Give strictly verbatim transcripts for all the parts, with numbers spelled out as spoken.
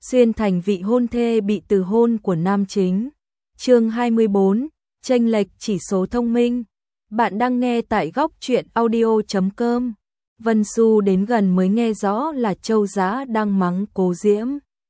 xuyên thành vị hôn thê bị từ hôn của nam chính. Chương hai mươi bốn, chênh lệch chỉ số thông minh. Bạn đang nghe tại góc truyện audio chấm com. Vân Xu đến gần mới nghe rõ là Châu Giá đang mắng Cố Diễm.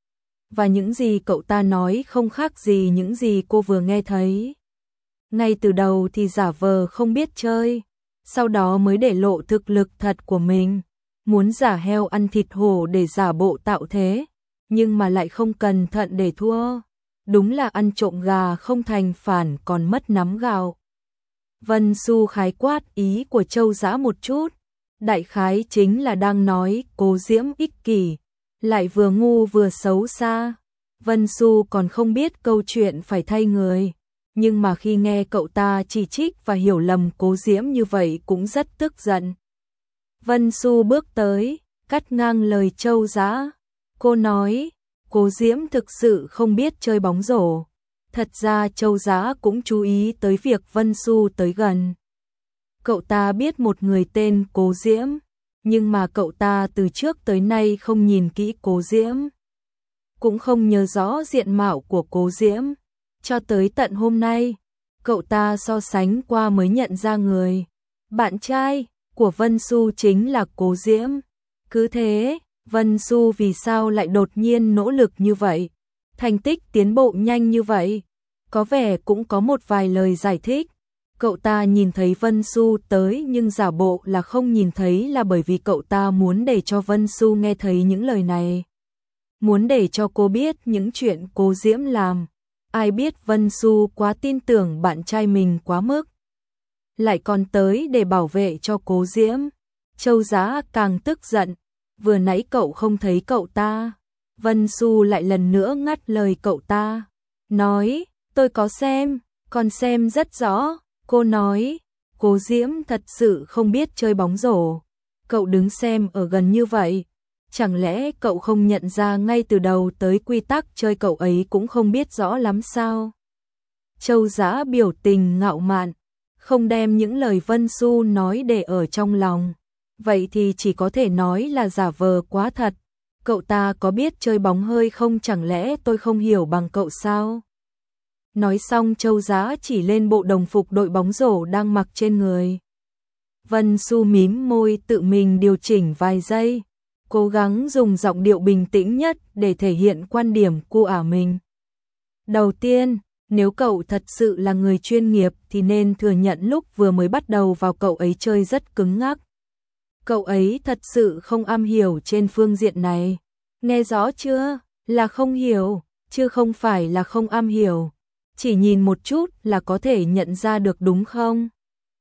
Và những gì cậu ta nói không khác gì những gì cô vừa nghe thấy. Ngay từ đầu thì giả vờ không biết chơi, sau đó mới để lộ thực lực thật của mình, muốn giả heo ăn thịt hổ để giả bộ tạo thế, nhưng mà lại không cẩn thận để thua. Đúng là ăn trộm gà không thành phản còn mất nắm gạo. Vân Xu khái quát ý của Châu Giá một chút, đại khái chính là đang nói Cố Diễm ích kỷ, lại vừa ngu vừa xấu xa. Vân Xu còn không biết câu chuyện phải thay người, nhưng mà khi nghe cậu ta chỉ trích và hiểu lầm Cố Diễm như vậy cũng rất tức giận. Vân Xu bước tới, cắt ngang lời Châu Giá. Cô nói, Cố Diễm thực sự không biết chơi bóng rổ. Thật ra Châu Giá cũng chú ý tới việc Vân Xu tới gần. Cậu ta biết một người tên Cố Diễm, nhưng mà cậu ta từ trước tới nay không nhìn kỹ Cố Diễm, cũng không nhớ rõ diện mạo của Cố Diễm. Cho tới tận hôm nay, cậu ta so sánh qua mới nhận ra người bạn trai của Vân Xu chính là Cố Diễm. Cứ thế, Vân Xu vì sao lại đột nhiên nỗ lực như vậy, thành tích tiến bộ nhanh như vậy? Có vẻ cũng có một vài lời giải thích. Cậu ta nhìn thấy Vân Xu tới nhưng giả bộ là không nhìn thấy là bởi vì cậu ta muốn để cho Vân Xu nghe thấy những lời này. Muốn để cho cô biết những chuyện Cố Diễm làm. Ai biết Vân Xu quá tin tưởng bạn trai mình quá mức, lại còn tới để bảo vệ cho Cố Diễm. Châu Giá càng tức giận, vừa nãy cậu không thấy cậu ta. Vân Xu lại lần nữa ngắt lời cậu ta, nói, tôi có xem, còn xem rất rõ. Cô nói, Cố Diễm thật sự không biết chơi bóng rổ. Cậu đứng xem ở gần như vậy, chẳng lẽ cậu không nhận ra ngay từ đầu tới quy tắc chơi cậu ấy cũng không biết rõ lắm sao? Châu Giá biểu tình ngạo mạn, không đem những lời Vân Xu nói để ở trong lòng. Vậy thì chỉ có thể nói là giả vờ quá thật. Cậu ta có biết chơi bóng hơi không, chẳng lẽ tôi không hiểu bằng cậu sao? Nói xong Châu Giá chỉ lên bộ đồng phục đội bóng rổ đang mặc trên người. Vân Xu mím môi tự mình điều chỉnh vài giây, cố gắng dùng giọng điệu bình tĩnh nhất để thể hiện quan điểm của ả mình. Đầu tiên, nếu cậu thật sự là người chuyên nghiệp thì nên thừa nhận lúc vừa mới bắt đầu vào cậu ấy chơi rất cứng ngắc. Cậu ấy thật sự không am hiểu trên phương diện này. Nghe rõ chưa? Là không hiểu, chứ không phải là không am hiểu. Chỉ nhìn một chút là có thể nhận ra được đúng không?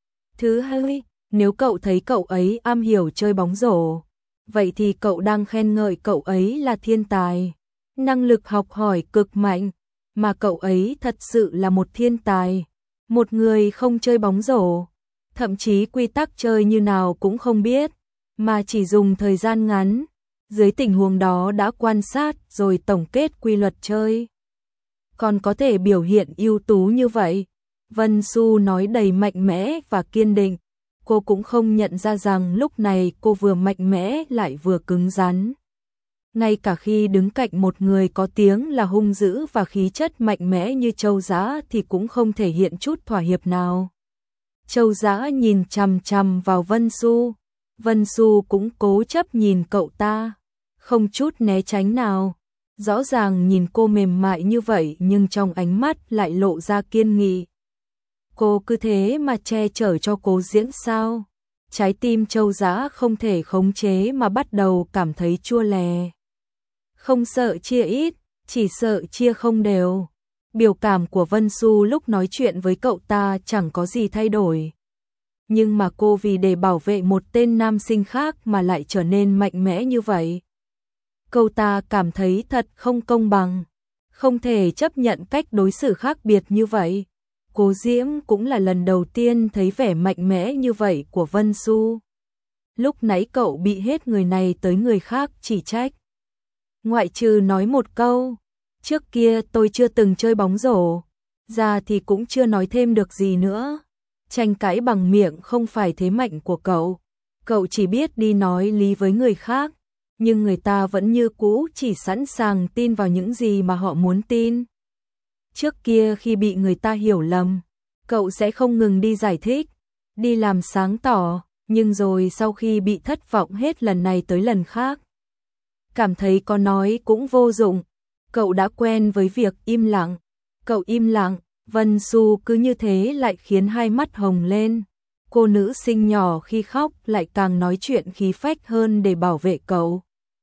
Thứ hai, nếu cậu thấy cậu ấy am hiểu chơi bóng rổ, vậy thì cậu đang khen ngợi cậu ấy là thiên tài, năng lực học hỏi cực mạnh, mà cậu ấy thật sự là một thiên tài. Một người không chơi bóng rổ, thậm chí quy tắc chơi như nào cũng không biết, mà chỉ dùng thời gian ngắn, dưới tình huống đó đã quan sát rồi tổng kết quy luật chơi, còn có thể biểu hiện ưu tú như vậy. Vân Xu nói đầy mạnh mẽ và kiên định. Cô cũng không nhận ra rằng lúc này cô vừa mạnh mẽ lại vừa cứng rắn. Ngay cả khi đứng cạnh một người có tiếng là hung dữ và khí chất mạnh mẽ như Châu Giá thì cũng không thể hiện chút thỏa hiệp nào. Châu Giá nhìn chằm chằm vào Vân Xu. Vân Xu cũng cố chấp nhìn cậu ta, không chút né tránh nào. Rõ ràng nhìn cô mềm mại như vậy nhưng trong ánh mắt lại lộ ra kiên nghị. Cô cứ thế mà che chở cho Cố Diễm sao? Trái tim Châu Giá không thể khống chế mà bắt đầu cảm thấy chua lè. Không sợ chia ít, chỉ sợ chia không đều. Biểu cảm của Vân Xu lúc nói chuyện với cậu ta chẳng có gì thay đổi. Nhưng mà cô vì để bảo vệ một tên nam sinh khác mà lại trở nên mạnh mẽ như vậy. Cậu ta cảm thấy thật không công bằng, không thể chấp nhận cách đối xử khác biệt như vậy. Cố Diễm cũng là lần đầu tiên thấy vẻ mạnh mẽ như vậy của Vân Xu. Lúc nãy cậu bị hết người này tới người khác chỉ trách. Ngoại trừ nói một câu, trước kia tôi chưa từng chơi bóng rổ, ra thì cũng chưa nói thêm được gì nữa. Tranh cãi bằng miệng không phải thế mạnh của cậu. Cậu chỉ biết đi nói lý với người khác, nhưng người ta vẫn như cũ chỉ sẵn sàng tin vào những gì mà họ muốn tin. Trước kia khi bị người ta hiểu lầm, cậu sẽ không ngừng đi giải thích, đi làm sáng tỏ, nhưng rồi sau khi bị thất vọng hết lần này tới lần khác, cảm thấy có nói cũng vô dụng, cậu đã quen với việc im lặng. Cậu im lặng, Vân Xu cứ như thế lại khiến hai mắt hồng lên. Cô nữ sinh nhỏ khi khóc lại càng nói chuyện khí phách hơn để bảo vệ cậu.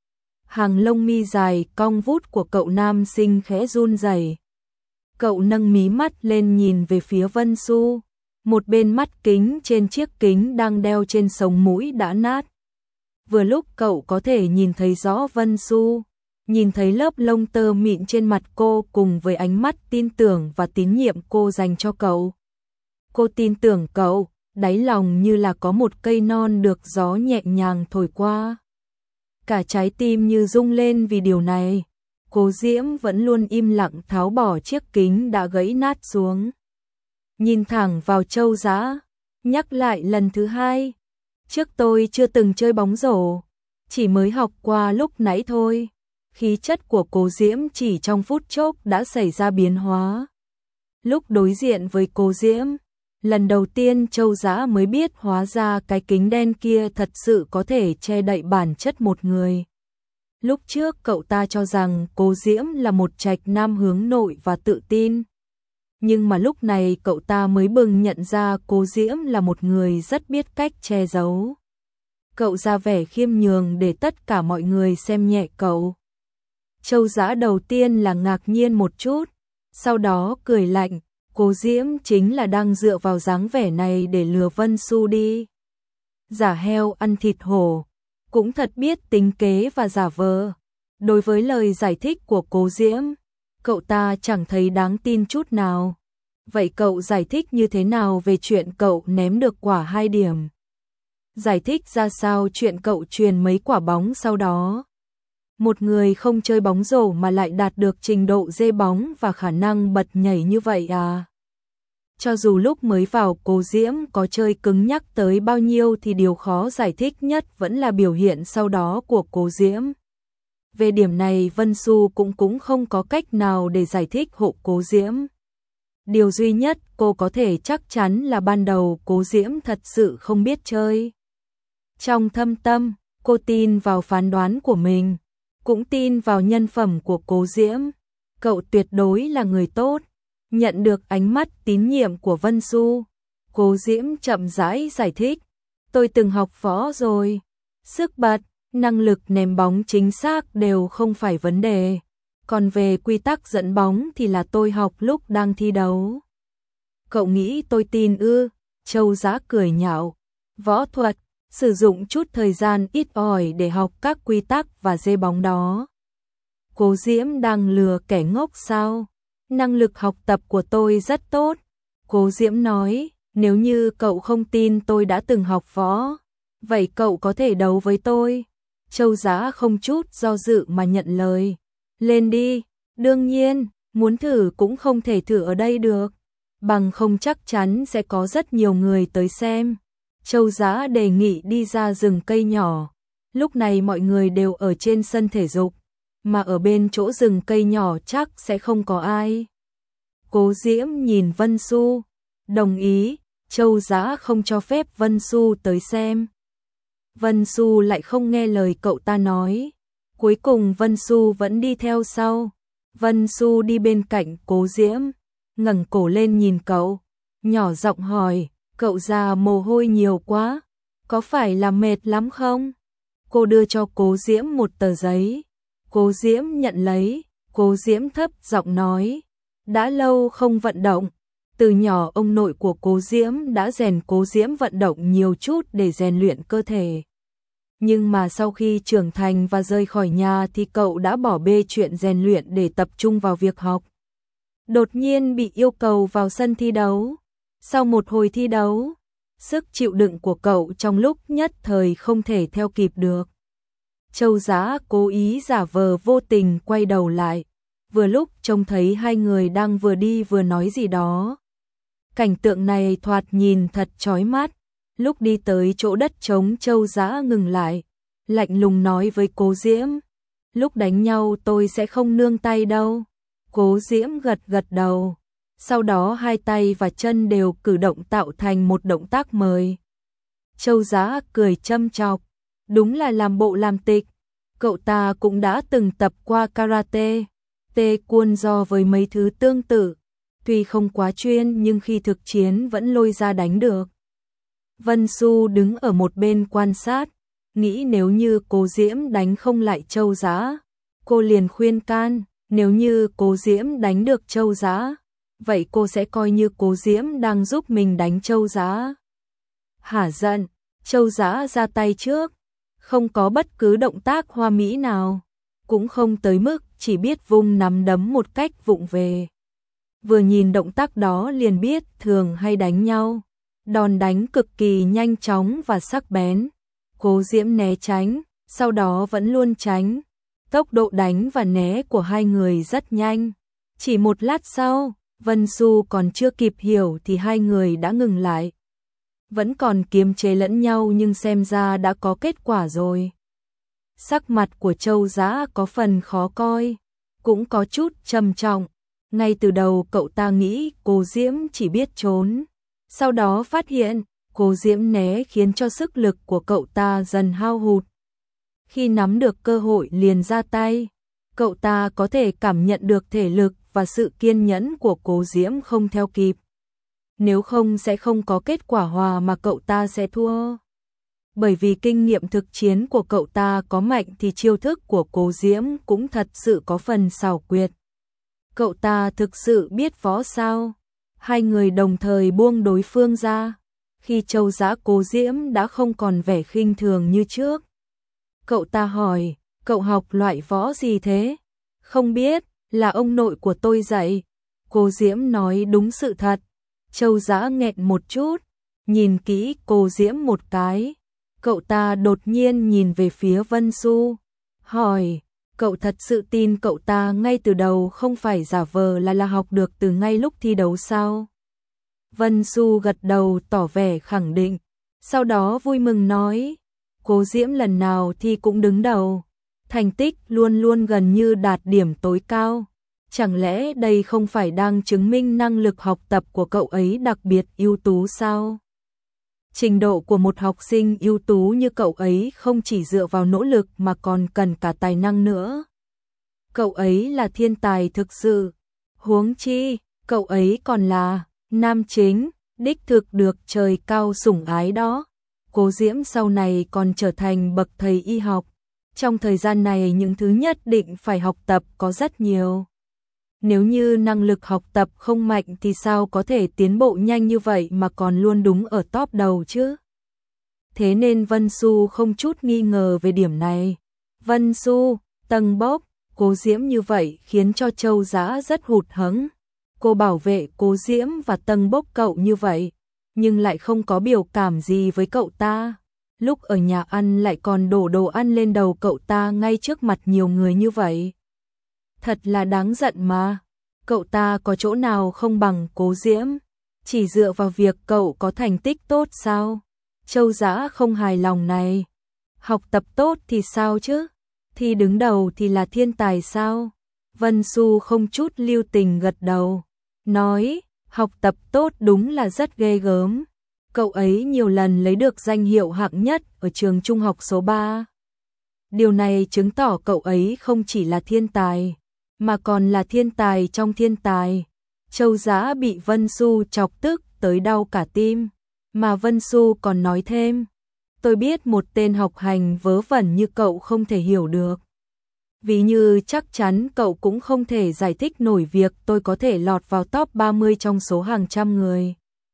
Hàng lông mi dài cong vút của cậu nam sinh khẽ run rẩy. Cậu nâng mí mắt lên nhìn về phía Vân Xu. Một bên mắt kính trên chiếc kính đang đeo trên sống mũi đã nát. Vừa lúc cậu có thể nhìn thấy rõ Vân Xu, nhìn thấy lớp lông tơ mịn trên mặt cô cùng với ánh mắt tin tưởng và tín nhiệm cô dành cho cậu. Cô tin tưởng cậu, đáy lòng như là có một cây non được gió nhẹ nhàng thổi qua. Cả trái tim như rung lên vì điều này. Cố Diễm vẫn luôn im lặng tháo bỏ chiếc kính đã gãy nát xuống. Nhìn thẳng vào Châu Dã, nhắc lại lần thứ hai. Trước tôi chưa từng chơi bóng rổ, chỉ mới học qua lúc nãy thôi. Khí chất của Cố Diễm chỉ trong phút chốc đã xảy ra biến hóa. Lúc đối diện với Cố Diễm, lần đầu tiên Châu Dã mới biết hóa ra cái kính đen kia thật sự có thể che đậy bản chất một người. Lúc trước cậu ta cho rằng Cố Diễm là một trạch nam hướng nội và tự tin. Nhưng mà lúc này cậu ta mới bừng nhận ra Cố Diễm là một người rất biết cách che giấu. Cậu ra vẻ khiêm nhường để tất cả mọi người xem nhẹ cậu. Châu Dã đầu tiên là ngạc nhiên một chút, sau đó cười lạnh, Cố Diễm chính là đang dựa vào dáng vẻ này để lừa Vân Xu đi. Giả heo ăn thịt hổ, cũng thật biết tính kế và giả vờ. Đối với lời giải thích của Cố Diễm, cậu ta chẳng thấy đáng tin chút nào. Vậy cậu giải thích như thế nào về chuyện cậu ném được quả hai điểm? Giải thích ra sao chuyện cậu truyền mấy quả bóng sau đó? Một người không chơi bóng rổ mà lại đạt được trình độ dê bóng và khả năng bật nhảy như vậy à? Cho dù lúc mới vào Cố Diễm có chơi cứng nhắc tới bao nhiêu thì điều khó giải thích nhất vẫn là biểu hiện sau đó của Cố Diễm. Về điểm này Vân Xu cũng cũng không có cách nào để giải thích hộ Cố Diễm. Điều duy nhất cô có thể chắc chắn là ban đầu Cố Diễm thật sự không biết chơi. Trong thâm tâm, cô tin vào phán đoán của mình, cũng tin vào nhân phẩm của Cố Diễm. Cậu tuyệt đối là người tốt. Nhận được ánh mắt tín nhiệm của Vân Xu, Cố Diễm chậm rãi giải thích. Tôi từng học võ rồi. Sức bật, năng lực ném bóng chính xác đều không phải vấn đề. Còn về quy tắc dẫn bóng thì là tôi học lúc đang thi đấu. Cậu nghĩ tôi tin ư? Châu Dã cười nhạo. Võ thuật, sử dụng chút thời gian ít ỏi để học các quy tắc và dê bóng đó. Cố Diễm đang lừa kẻ ngốc sao? Năng lực học tập của tôi rất tốt. Cố Diễm nói, nếu như cậu không tin tôi đã từng học võ, vậy cậu có thể đấu với tôi. Châu Dã không chút do dự mà nhận lời. Lên đi, đương nhiên, muốn thử cũng không thể thử ở đây được. Bằng không chắc chắn sẽ có rất nhiều người tới xem. Châu Dã đề nghị đi ra rừng cây nhỏ. Lúc này mọi người đều ở trên sân thể dục, mà ở bên chỗ rừng cây nhỏ chắc sẽ không có ai. Cố Diễm nhìn Vân Xu, đồng ý, Châu Dã không cho phép Vân Xu tới xem. Vân Xu lại không nghe lời cậu ta nói. Cuối cùng Vân Xu vẫn đi theo sau. Vân Xu đi bên cạnh Cố Diễm, ngẩng cổ lên nhìn cậu, nhỏ giọng hỏi, cậu ra mồ hôi nhiều quá, có phải là mệt lắm không? Cô đưa cho Cố Diễm một tờ giấy. Cố Diễm nhận lấy, Cố Diễm thấp giọng nói, đã lâu không vận động. Từ nhỏ ông nội của Cố Diễm đã rèn Cố Diễm vận động nhiều chút để rèn luyện cơ thể. Nhưng mà sau khi trưởng thành và rời khỏi nhà thì cậu đã bỏ bê chuyện rèn luyện để tập trung vào việc học. Đột nhiên bị yêu cầu vào sân thi đấu. Sau một hồi thi đấu, sức chịu đựng của cậu trong lúc nhất thời không thể theo kịp được. Châu Dã cố ý giả vờ vô tình quay đầu lại, vừa lúc trông thấy hai người đang vừa đi vừa nói gì đó. Cảnh tượng này thoạt nhìn thật chói mắt. Lúc đi tới chỗ đất trống Châu Dã ngừng lại, lạnh lùng nói với Cố Diễm. Lúc đánh nhau tôi sẽ không nương tay đâu. Cố Diễm gật gật đầu. Sau đó hai tay và chân đều cử động tạo thành một động tác mời. Châu Giá cười châm chọc. Đúng là làm bộ làm tịch. Cậu ta cũng đã từng tập qua karate, taekwondo với mấy thứ tương tự. Tuy không quá chuyên nhưng khi thực chiến vẫn lôi ra đánh được. Vân Xu đứng ở một bên quan sát, nghĩ nếu như Cố Diễm đánh không lại Châu Giá, cô liền khuyên can, nếu như Cố Diễm đánh được Châu Giá, vậy cô sẽ coi như Cố Diễm đang giúp mình đánh Châu Giá. Hả giận, Châu Giá ra tay trước, không có bất cứ động tác hoa mỹ nào, cũng không tới mức chỉ biết vung nắm đấm một cách vụng về. Vừa nhìn động tác đó liền biết thường hay đánh nhau, đòn đánh cực kỳ nhanh chóng và sắc bén. Cố Diễm né tránh, sau đó vẫn luôn tránh. Tốc độ đánh và né của hai người rất nhanh. Chỉ một lát sau, Vân Xu còn chưa kịp hiểu thì hai người đã ngừng lại. Vẫn còn kiềm chế lẫn nhau nhưng xem ra đã có kết quả rồi. Sắc mặt của Châu Giá có phần khó coi, cũng có chút trầm trọng. Ngay từ đầu cậu ta nghĩ Cố Diễm chỉ biết trốn. Sau đó phát hiện, Cố Diễm né khiến cho sức lực của cậu ta dần hao hụt. Khi nắm được cơ hội liền ra tay, cậu ta có thể cảm nhận được thể lực và sự kiên nhẫn của Cố Diễm không theo kịp. Nếu không sẽ không có kết quả hòa mà cậu ta sẽ thua. Bởi vì kinh nghiệm thực chiến của cậu ta có mạnh thì chiêu thức của Cố Diễm cũng thật sự có phần xảo quyệt. Cậu ta thực sự biết võ sao? Hai người đồng thời buông đối phương ra. Khi Châu Giá Cố Diễm đã không còn vẻ khinh thường như trước. Cậu ta hỏi, cậu học loại võ gì thế? Không biết, là ông nội của tôi dạy. Cố Diễm nói đúng sự thật. Châu Giá nghẹn một chút, nhìn kỹ Cố Diễm một cái. Cậu ta đột nhiên nhìn về phía Vân Xu, hỏi, cậu thật sự tin cậu ta ngay từ đầu không phải giả vờ là là học được từ ngay lúc thi đấu sao? Vân Xu gật đầu tỏ vẻ khẳng định, sau đó vui mừng nói, Cố Diễm lần nào thi cũng đứng đầu, thành tích luôn luôn gần như đạt điểm tối cao. Chẳng lẽ đây không phải đang chứng minh năng lực học tập của cậu ấy đặc biệt ưu tú sao? Trình độ của một học sinh ưu tú như cậu ấy không chỉ dựa vào nỗ lực mà còn cần cả tài năng nữa. Cậu ấy là thiên tài thực sự. Huống chi, cậu ấy còn là nam chính, đích thực được trời cao sủng ái đó. Cố Diễm sau này còn trở thành bậc thầy y học. Trong thời gian này những thứ nhất định phải học tập có rất nhiều. Nếu như năng lực học tập không mạnh thì sao có thể tiến bộ nhanh như vậy mà còn luôn đúng ở top đầu chứ? Thế nên Vân Xu không chút nghi ngờ về điểm này. Vân Xu, tầng bốc, Cố Diễm như vậy khiến cho Châu Giá rất hụt hẫng. Cô bảo vệ Cố Diễm và tầng bốc cậu như vậy, nhưng lại không có biểu cảm gì với cậu ta. Lúc ở nhà ăn lại còn đổ đồ ăn lên đầu cậu ta ngay trước mặt nhiều người như vậy. Thật là đáng giận mà. Cậu ta có chỗ nào không bằng Cố Diễm? Chỉ dựa vào việc cậu có thành tích tốt sao? Châu Giá không hài lòng này. Học tập tốt thì sao chứ? Thì đứng đầu thì là thiên tài sao? Vân Xu không chút lưu tình gật đầu. Nói, học tập tốt đúng là rất ghê gớm. Cậu ấy nhiều lần lấy được danh hiệu hạng nhất ở trường trung học số ba. Điều này chứng tỏ cậu ấy không chỉ là thiên tài, mà còn là thiên tài trong thiên tài. Châu Giá bị Vân Xu chọc tức tới đau cả tim, mà Vân Xu còn nói thêm, tôi biết một tên học hành vớ vẩn như cậu không thể hiểu được. Vì như chắc chắn cậu cũng không thể giải thích nổi việc tôi có thể lọt vào top ba mươi trong số hàng trăm người.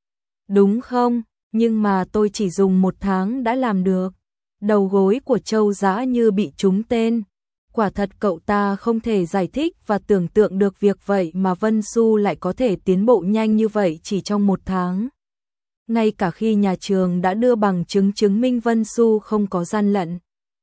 Đúng không? Nhưng mà tôi chỉ dùng một tháng đã làm được. Đầu gối của Châu Giá như bị trúng tên. Quả thật cậu ta không thể giải thích và tưởng tượng được việc vậy mà Vân Xu lại có thể tiến bộ nhanh như vậy chỉ trong một tháng. Ngay cả khi nhà trường đã đưa bằng chứng chứng minh Vân Xu không có gian lận.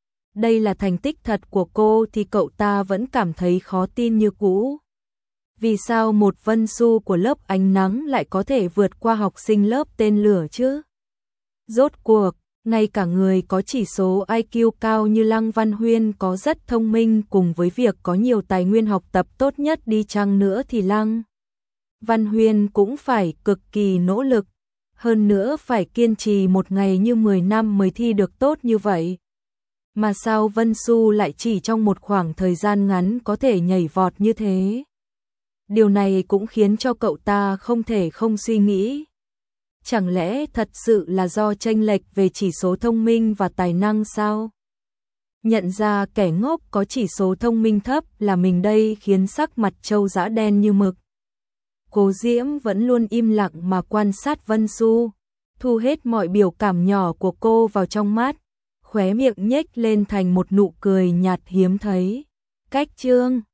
Đây là thành tích thật của cô thì cậu ta vẫn cảm thấy khó tin như cũ. Vì sao một Vân Xu của lớp ánh nắng lại có thể vượt qua học sinh lớp tên lửa chứ? Rốt cuộc, Ngay cả người có chỉ số i kiu cao như Lăng Văn Huyên có rất thông minh, cùng với việc có nhiều tài nguyên học tập tốt nhất đi chăng nữa thì Lăng Văn Huyên cũng phải cực kỳ nỗ lực, hơn nữa phải kiên trì một ngày như mười năm mới thi được tốt như vậy. Mà sao Vân Xu lại chỉ trong một khoảng thời gian ngắn có thể nhảy vọt như thế? Điều này cũng khiến cho cậu ta không thể không suy nghĩ. Chẳng lẽ thật sự là do chênh lệch về chỉ số thông minh và tài năng sao? Nhận ra kẻ ngốc có chỉ số thông minh thấp là mình đây khiến sắc mặt Châu Dã đen như mực. Cố Diễm vẫn luôn im lặng mà quan sát Vân Xu, thu hết mọi biểu cảm nhỏ của cô vào trong mắt, khóe miệng nhếch lên thành một nụ cười nhạt hiếm thấy. Cách chương